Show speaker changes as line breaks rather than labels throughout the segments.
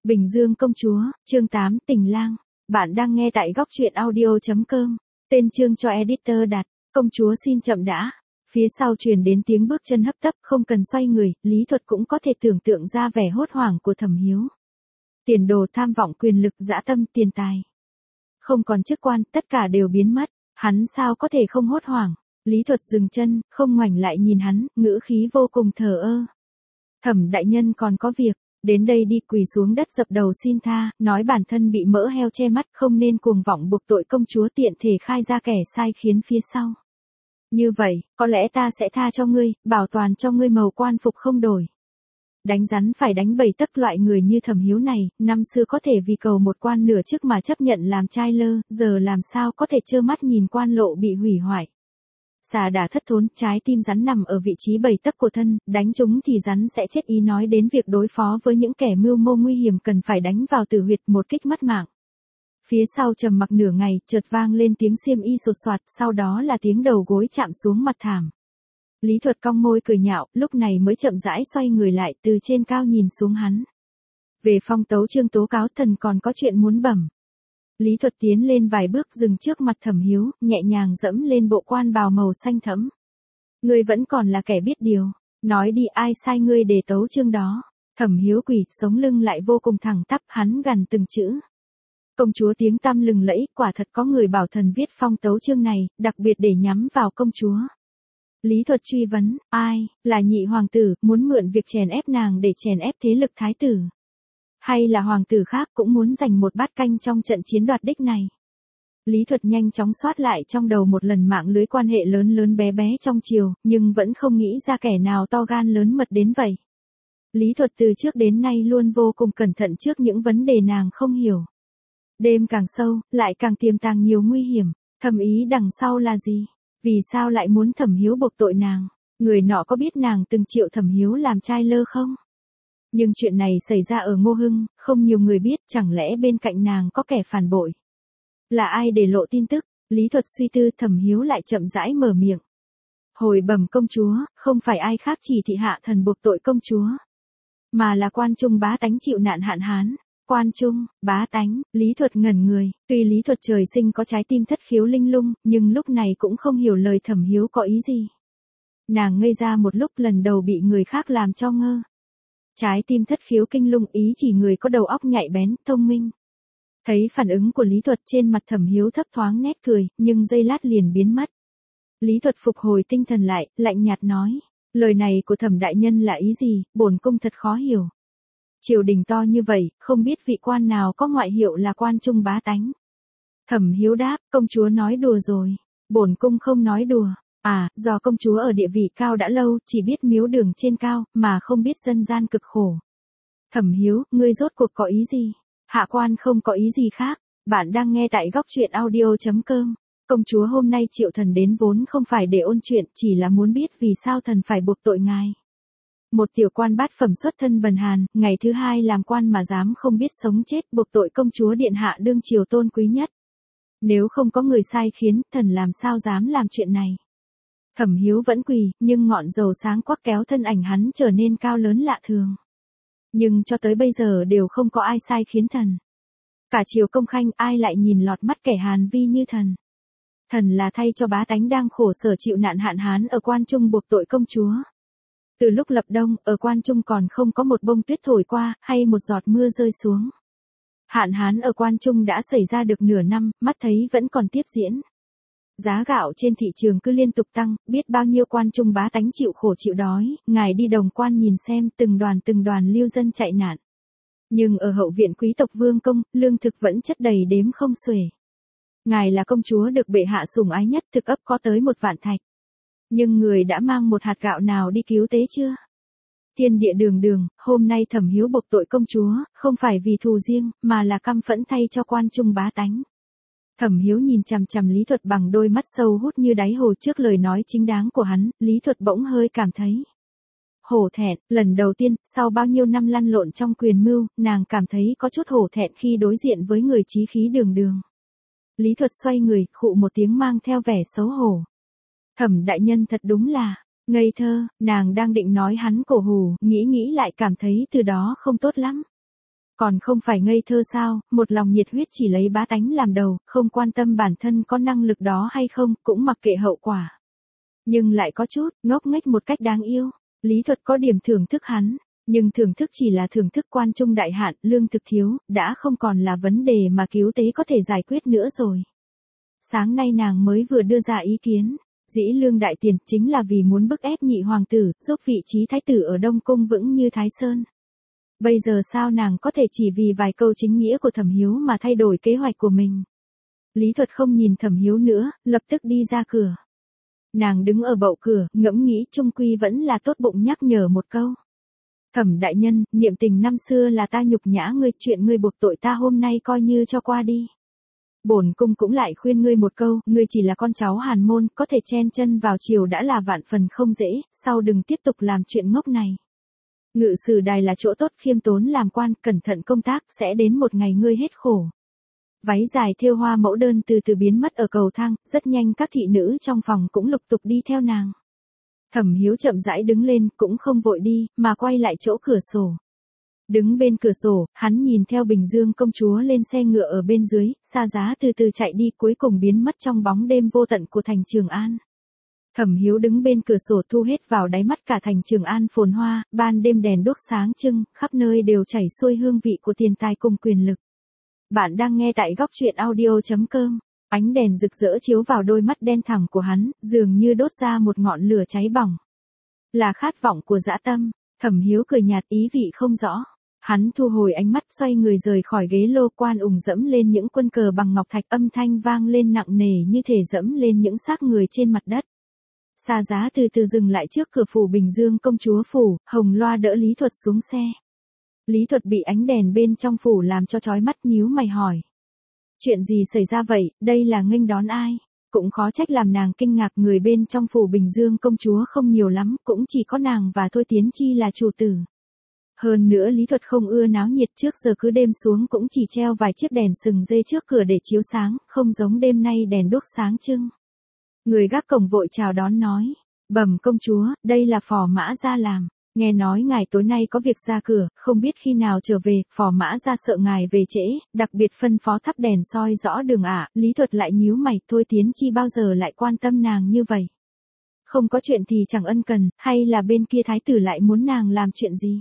Bình Dương công chúa, chương 8, tình lang. Bạn đang nghe tại góc truyện audio.com. Tên chương cho editor đặt. Công chúa xin chậm đã. Phía sau truyền đến tiếng bước chân hấp tấp, không cần xoay người, Lý Thuật cũng có thể tưởng tượng ra vẻ hốt hoảng của Thẩm Hiếu. Tiền đồ, tham vọng, quyền lực, dã tâm, tiền tài. Không còn chức quan, tất cả đều biến mất. Hắn sao có thể không hốt hoảng? Lý Thuật dừng chân, không ngoảnh lại nhìn hắn, ngữ khí vô cùng thờ ơ. Thẩm đại nhân còn có việc. Đến đây đi, quỳ xuống đất dập đầu xin tha, nói bản thân bị mỡ heo che mắt, không nên cuồng vọng buộc tội công chúa, tiện thể khai ra kẻ sai khiến phía sau. Như vậy, có lẽ ta sẽ tha cho ngươi, bảo toàn cho ngươi màu quan phục không đổi. Đánh rắn phải đánh bầy tấc, loại người như Thẩm Hiếu này, năm xưa có thể vì cầu một quan nửa chức mà chấp nhận làm trai lơ, giờ làm sao có thể trơ mắt nhìn quan lộ bị hủy hoại. Xà đà thất thốn, trái tim rắn nằm ở vị trí bầy tấc của thân, đánh chúng thì rắn sẽ chết, ý nói đến việc đối phó với những kẻ mưu mô nguy hiểm cần phải đánh vào tử huyệt, một kích mất mạng. Phía sau trầm mặc nửa ngày, chợt vang lên tiếng xiêm y sột soạt, sau đó là tiếng đầu gối chạm xuống mặt thảm. Lý Thuật cong môi cười nhạo, lúc này mới chậm rãi xoay người lại, từ trên cao nhìn xuống hắn. Về phong tấu chương tố cáo, thần còn có chuyện muốn bẩm. Lý Thuật tiến lên vài bước, dừng trước mặt Thẩm Hiếu, nhẹ nhàng dẫm lên bộ quan bào màu xanh thẫm. Ngươi vẫn còn là kẻ biết điều, nói đi, ai sai ngươi để tấu chương đó? Thẩm Hiếu quỳ, sống lưng lại vô cùng thẳng tắp, hắn gằn từng chữ. Công chúa tiếng tăm lừng lẫy, quả thật có người bảo thần viết phong tấu chương này, đặc biệt để nhắm vào công chúa. Lý Thuật truy vấn, ai, là nhị hoàng tử, muốn mượn việc chèn ép nàng để chèn ép thế lực thái tử? Hay là hoàng tử khác cũng muốn giành một bát canh trong trận chiến đoạt đích này? Lý Thuật nhanh chóng soát lại trong đầu một lần mạng lưới quan hệ lớn lớn bé bé trong triều, nhưng vẫn không nghĩ ra kẻ nào to gan lớn mật đến vậy. Lý Thuật từ trước đến nay luôn vô cùng cẩn thận trước những vấn đề nàng không hiểu. Đêm càng sâu, lại càng tiềm tàng nhiều nguy hiểm. Thầm ý đằng sau là gì? Vì sao lại muốn Thẩm Hiếu buộc tội nàng? Người nọ có biết nàng từng triệu Thẩm Hiếu làm trai lơ không? Nhưng chuyện này xảy ra ở Ngô Hưng, không nhiều người biết, chẳng lẽ bên cạnh nàng có kẻ phản bội? Là ai để lộ tin tức? Lý Thuật suy tư, Thẩm Hiếu lại chậm rãi mở miệng. Hồi bẩm công chúa, không phải ai khác chỉ thị hạ thần buộc tội công chúa, mà là quan trung bá tánh chịu nạn hạn hán. Quan trung, bá tánh, Lý Thuật ngẩn người, tuy Lý Thuật trời sinh có trái tim thất khiếu linh lung, nhưng lúc này cũng không hiểu lời Thẩm Hiếu có ý gì. Nàng ngây ra một lúc, lần đầu bị người khác làm cho ngơ. Trái tim thất khiếu kinh lung, ý chỉ người có đầu óc nhạy bén, thông minh. Thấy phản ứng của Lý Thuật, trên mặt Thẩm Hiếu thấp thoáng nét cười, nhưng giây lát liền biến mất. Lý Thuật phục hồi tinh thần lại, lạnh nhạt nói, lời này của Thẩm đại nhân là ý gì, bổn cung thật khó hiểu. Triều đình to như vậy, không biết vị quan nào có ngoại hiệu là quan trung bá tánh. Thẩm Hiếu đáp, công chúa nói đùa rồi. Bổn cung không nói đùa. À, do công chúa ở địa vị cao đã lâu, chỉ biết miếu đường trên cao, mà không biết dân gian cực khổ. Thẩm Hiếu, ngươi rốt cuộc có ý gì? Hạ quan không có ý gì khác. Bạn đang nghe tại góc truyện audio.com. Công chúa hôm nay triệu thần đến vốn không phải để ôn chuyện, chỉ là muốn biết vì sao thần phải buộc tội ngài. Một tiểu quan bát phẩm xuất thân bần hàn, ngày thứ hai làm quan mà dám không biết sống chết, buộc tội công chúa điện hạ đương triều tôn quý nhất. Nếu không có người sai khiến, thần làm sao dám làm chuyện này. Thẩm Hiếu vẫn quỳ, nhưng ngọn dầu sáng quắc kéo thân ảnh hắn trở nên cao lớn lạ thường. Nhưng cho tới bây giờ đều không có ai sai khiến thần. Cả triều công khanh, ai lại nhìn lọt mắt kẻ hàn vi như thần. Thần là thay cho bá tánh đang khổ sở chịu nạn hạn hán ở quan trung buộc tội công chúa. Từ lúc lập đông, ở quan trung còn không có một bông tuyết thổi qua, hay một giọt mưa rơi xuống. Hạn hán ở quan trung đã xảy ra được nửa năm, mắt thấy vẫn còn tiếp diễn. Giá gạo trên thị trường cứ liên tục tăng, biết bao nhiêu quan trung bá tánh chịu khổ chịu đói, ngài đi Đồng Quan nhìn xem, từng đoàn lưu dân chạy nạn. Nhưng ở hậu viện quý tộc vương công, lương thực vẫn chất đầy đếm không xuể. Ngài là công chúa được bệ hạ sủng ái nhất, thực ấp có tới 1 vạn thạch. Nhưng người đã mang một hạt gạo nào đi cứu tế chưa? Thiên địa đường đường, hôm nay Thẩm Hiếu buộc tội công chúa, không phải vì thù riêng, mà là căm phẫn thay cho quan trung bá tánh. Thẩm Hiếu nhìn chằm chằm Lý Thuật bằng đôi mắt sâu hút như đáy hồ, trước lời nói chính đáng của hắn, Lý Thuật bỗng hơi cảm thấy hổ thẹn. Lần đầu tiên, sau bao nhiêu năm lăn lộn trong quyền mưu, nàng cảm thấy có chút hổ thẹn khi đối diện với người chí khí đường đường. Lý Thuật xoay người, khụ một tiếng mang theo vẻ xấu hổ. Thẩm đại nhân thật đúng là ngây thơ, nàng đang định nói hắn cổ hủ, nghĩ lại cảm thấy từ đó không tốt lắm. Còn không phải ngây thơ sao, một lòng nhiệt huyết chỉ lấy bá tánh làm đầu, không quan tâm bản thân có năng lực đó hay không, cũng mặc kệ hậu quả. Nhưng lại có chút, ngốc nghếch một cách đáng yêu. Lý Thuật có điểm thưởng thức hắn, nhưng thưởng thức chỉ là thưởng thức quan trung đại hạn, lương thực thiếu, đã không còn là vấn đề mà cứu tế có thể giải quyết nữa rồi. Sáng nay nàng mới vừa đưa ra ý kiến, dĩ lương đại tiền chính là vì muốn bức ép nhị hoàng tử, giúp vị trí thái tử ở Đông Cung vững như Thái Sơn. Bây giờ sao nàng có thể chỉ vì vài câu chính nghĩa của Thẩm Hiếu mà thay đổi kế hoạch của mình. Lý Thuật không nhìn Thẩm Hiếu nữa, lập tức đi ra cửa. Nàng đứng ở bậu cửa, ngẫm nghĩ chung quy vẫn là tốt bụng nhắc nhở một câu. Thẩm đại nhân, niệm tình năm xưa là ta nhục nhã ngươi, chuyện ngươi buộc tội ta hôm nay coi như cho qua đi. Bổn cung cũng lại khuyên ngươi một câu, ngươi chỉ là con cháu Hàn môn, có thể chen chân vào triều đã là vạn phần không dễ, sau đừng tiếp tục làm chuyện ngốc này. Ngự sử đài là chỗ tốt, khiêm tốn làm quan, cẩn thận công tác, sẽ đến một ngày ngươi hết khổ. Váy dài thêu hoa mẫu đơn từ từ biến mất ở cầu thang, rất nhanh các thị nữ trong phòng cũng lục tục đi theo nàng. Thẩm Hiếu chậm rãi đứng lên, cũng không vội đi, mà quay lại chỗ cửa sổ. Đứng bên cửa sổ, hắn nhìn theo Bình Dương công chúa lên xe ngựa ở bên dưới, xa giá từ từ chạy đi, cuối cùng biến mất trong bóng đêm vô tận của thành Trường An. Thẩm Hiếu đứng bên cửa sổ thu hết vào đáy mắt cả thành Trường An phồn hoa, ban đêm đèn đuốc sáng trưng, khắp nơi đều chảy xuôi hương vị của tiền tài cùng quyền lực. Bạn đang nghe tại góc truyện audio.com. Ánh đèn rực rỡ chiếu vào đôi mắt đen thẳm của hắn, dường như đốt ra một ngọn lửa cháy bỏng. Là khát vọng của dã tâm. Thẩm Hiếu cười nhạt, ý vị không rõ. Hắn thu hồi ánh mắt, xoay người rời khỏi ghế lô, quan ủng dẫm lên những quân cờ bằng ngọc thạch, âm thanh vang lên nặng nề như thể dẫm lên những xác người trên mặt đất. Xa giá từ từ dừng lại trước cửa phủ Bình Dương công chúa phủ, Hồng Loa đỡ Lý Thuật xuống xe. Lý Thuật bị ánh đèn bên trong phủ làm cho chói mắt, nhíu mày hỏi. Chuyện gì xảy ra vậy, đây là nghênh đón ai? Cũng khó trách làm nàng kinh ngạc, người bên trong phủ Bình Dương công chúa không nhiều lắm, cũng chỉ có nàng và Thôi Tiến Chi là chủ tử. Hơn nữa Lý Thuật không ưa náo nhiệt, trước giờ cứ đêm xuống cũng chỉ treo vài chiếc đèn sừng dê trước cửa để chiếu sáng, không giống đêm nay đèn đuốc sáng trưng. Người gác cổng vội chào đón nói, bẩm công chúa, đây là phò mã gia làm. Nghe nói ngài tối nay có việc ra cửa, không biết khi nào trở về, phò mã gia sợ ngài về trễ, đặc biệt phân phó thắp đèn soi rõ đường ạ. Lý Thuật lại nhíu mày, Thôi Tiến Chi bao giờ lại quan tâm nàng như vậy? Không có chuyện thì chẳng ân cần, hay là bên kia thái tử lại muốn nàng làm chuyện gì?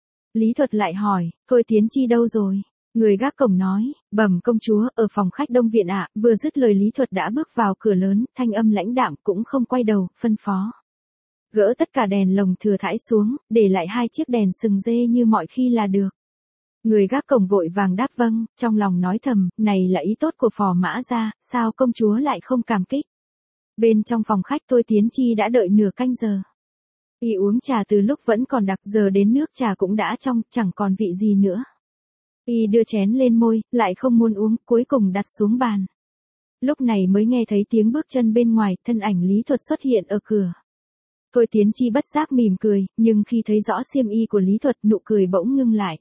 Lý Thuật lại hỏi, Thôi Tiến Chi đâu rồi? Người gác cổng nói, bẩm công chúa, ở phòng khách Đông Viện ạ. Vừa dứt lời Lý Thuật đã bước vào cửa lớn, thanh âm lãnh đạm, cũng không quay đầu, phân phó. Gỡ tất cả đèn lồng thừa thãi xuống, để lại 2 chiếc đèn sừng dê như mọi khi là được. Người gác cổng vội vàng đáp vâng, trong lòng nói thầm, này là ý tốt của phò mã gia, sao công chúa lại không cảm kích. Bên trong phòng khách Thôi Tiến Chi đã đợi nửa canh giờ. Y uống trà từ lúc vẫn còn đặc, giờ đến nước trà cũng đã trong, chẳng còn vị gì nữa. Y đưa chén lên môi, lại không muốn uống, cuối cùng đặt xuống bàn. Lúc này mới nghe thấy tiếng bước chân bên ngoài, thân ảnh Lý Thuật xuất hiện ở cửa. Thôi Tiến Chi bất giác mỉm cười, nhưng khi thấy rõ xiêm y của Lý Thuật, nụ cười bỗng ngưng lại.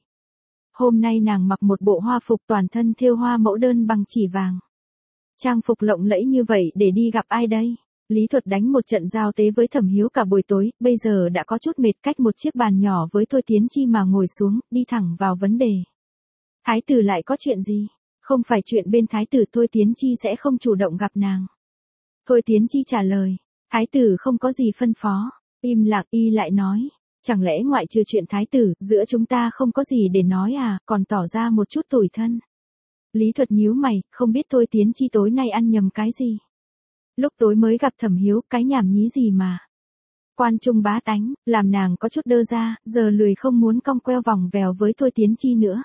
Hôm nay nàng mặc một bộ hoa phục toàn thân thêu hoa mẫu đơn bằng chỉ vàng. Trang phục lộng lẫy như vậy để đi gặp ai đây? Lý Thuật đánh một trận giao tế với Thẩm Hiếu cả buổi tối, bây giờ đã có chút mệt, cách một chiếc bàn nhỏ với Thôi Tiến Chi mà ngồi xuống, đi thẳng vào vấn đề. Thái tử lại có chuyện gì? Không phải chuyện bên thái tử, Thôi Tiến Chi sẽ không chủ động gặp nàng. Thôi Tiến Chi trả lời. Thái tử không có gì phân phó. Im lặng, y lại nói. Chẳng lẽ ngoại trừ chuyện thái tử, giữa chúng ta không có gì để nói à, còn tỏ ra một chút tủi thân. Lý Thuật nhíu mày, không biết Thôi Tiến Chi tối nay ăn nhầm cái gì. Lúc tối mới gặp Thẩm Hiếu, cái nhảm nhí gì mà. Quan trung bá tánh, làm nàng có chút đơ ra, giờ lười không muốn cong queo vòng vèo với Thôi Tiến Chi nữa.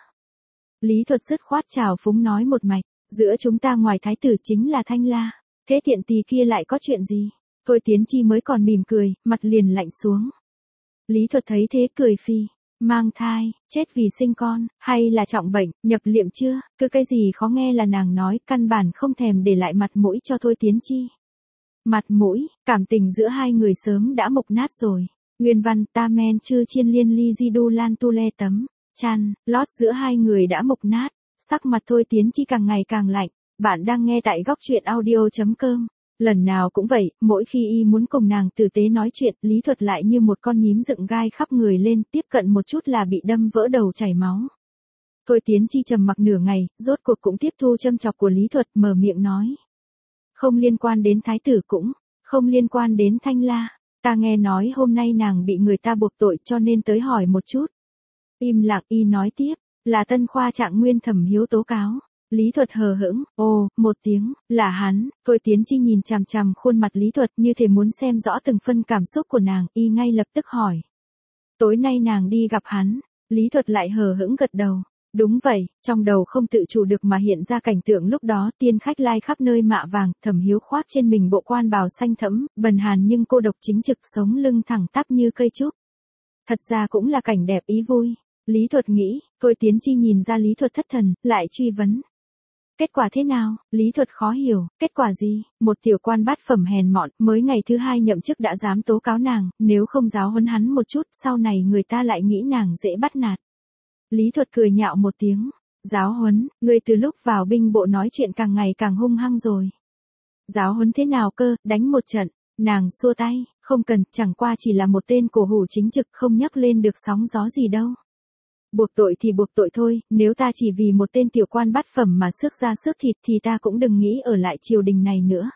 Lý Thuật dứt khoát trào phúng nói một mạch, giữa chúng ta ngoài thái tử chính là Thanh La. Thế tiện tỳ kia lại có chuyện gì? Thôi Tiến Chi mới còn mỉm cười, mặt liền lạnh xuống. Lý Thuật thấy thế cười phì, mang thai, chết vì sinh con, hay là trọng bệnh, nhập liệm chưa, cứ cái gì khó nghe là nàng nói, căn bản không thèm để lại mặt mũi cho Thôi Tiến Chi. Mặt mũi, cảm tình giữa hai người sớm đã mục nát rồi. Nguyên văn, ta men chư chiên liên ly di đu lan tu le tấm, chăn, lót giữa hai người đã mục nát, sắc mặt Thôi Tiến Chi càng ngày càng lạnh. Bạn đang nghe tại góc truyện audio.com. Lần nào cũng vậy, mỗi khi y muốn cùng nàng tử tế nói chuyện, Lý Thuật lại như một con nhím dựng gai khắp người lên, tiếp cận một chút là bị đâm vỡ đầu chảy máu. Thôi Tiến Chi trầm mặc nửa ngày, rốt cuộc cũng tiếp thu châm chọc của Lý Thuật, mở miệng nói. Không liên quan đến thái tử cũng, không liên quan đến Thanh La. Ta nghe nói hôm nay nàng bị người ta buộc tội cho nên tới hỏi một chút. Im lặng y nói tiếp, là Tân Khoa Trạng Nguyên Thẩm Hiếu tố cáo. Lý Thuật hờ hững, ồ, một tiếng, là hắn. Thôi Tiến Chi nhìn chằm chằm khuôn mặt Lý Thuật như thể muốn xem rõ từng phân cảm xúc của nàng, y ngay lập tức hỏi. Tối nay nàng đi gặp hắn. Lý Thuật lại hờ hững gật đầu. Đúng vậy, trong đầu không tự chủ được mà hiện ra cảnh tượng lúc đó, tiên khách lai khắp nơi mạ vàng, Thẩm Hiếu khoác trên mình bộ quan bào xanh thẫm, bần hàn nhưng cô độc chính trực, sống lưng thẳng tắp như cây trúc. Thật ra cũng là cảnh đẹp ý vui. Lý Thuật nghĩ. Thôi Tiến Chi nhìn ra Lý Thuật thất thần, lại truy vấn. Kết quả thế nào? Lý Thuật khó hiểu. Kết quả gì? Một tiểu quan bát phẩm hèn mọn, mới ngày thứ 2 nhậm chức đã dám tố cáo nàng, nếu không giáo huấn hắn một chút, sau này người ta lại nghĩ nàng dễ bắt nạt. Lý Thuật cười nhạo một tiếng. Giáo huấn, ngươi từ lúc vào binh bộ nói chuyện càng ngày càng hung hăng rồi. Giáo huấn thế nào cơ, đánh một trận. Nàng xua tay, không cần, chẳng qua chỉ là một tên cổ hủ chính trực, không nhắc lên được sóng gió gì đâu. Buộc tội thì buộc tội thôi, nếu ta chỉ vì một tên tiểu quan bát phẩm mà xước da xước thịt thì ta cũng đừng nghĩ ở lại triều đình này nữa.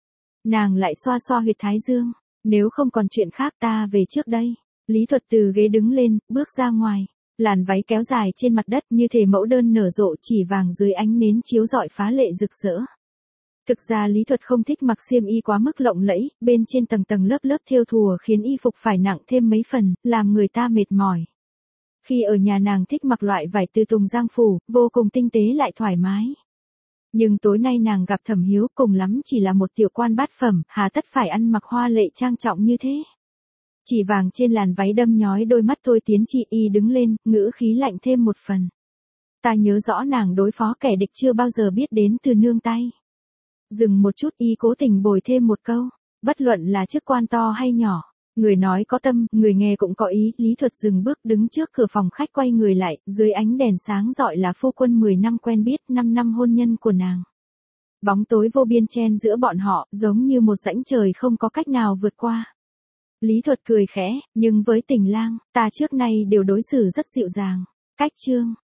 Nàng lại xoa xoa huyệt thái dương. Nếu không còn chuyện khác ta về trước đây. Lý Thuật từ ghế đứng lên, bước ra ngoài. Làn váy kéo dài trên mặt đất như thể mẫu đơn nở rộ, chỉ vàng dưới ánh nến chiếu rọi phá lệ rực rỡ. Thực ra Lý Thuật không thích mặc xiêm y quá mức lộng lẫy, bên trên tầng tầng lớp lớp thêu thùa khiến y phục phải nặng thêm mấy phần, làm người ta mệt mỏi. Khi ở nhà nàng thích mặc loại vải từ Tùng Giang phủ, vô cùng tinh tế lại thoải mái. Nhưng tối nay nàng gặp Thẩm Hiếu, cùng lắm chỉ là một tiểu quan bát phẩm, hà tất phải ăn mặc hoa lệ trang trọng như thế. Chỉ vàng trên làn váy đâm nhói đôi mắt Thôi Tiến Chi, y đứng lên, ngữ khí lạnh thêm một phần. Ta nhớ rõ nàng đối phó kẻ địch chưa bao giờ biết đến từ nương tay. Dừng một chút, y cố tình bồi thêm một câu. Bất luận là chức quan to hay nhỏ. Người nói có tâm, người nghe cũng có ý. Lý Thuật dừng bước đứng trước cửa phòng khách, quay người lại, dưới ánh đèn sáng rọi là phu quân 10 năm quen biết, 5 năm hôn nhân của nàng. Bóng tối vô biên chen giữa bọn họ, giống như một rãnh trời không có cách nào vượt qua. Lý Thuật cười khẽ, nhưng với Tình Lang, ta trước nay đều đối xử rất dịu dàng. Cách chương.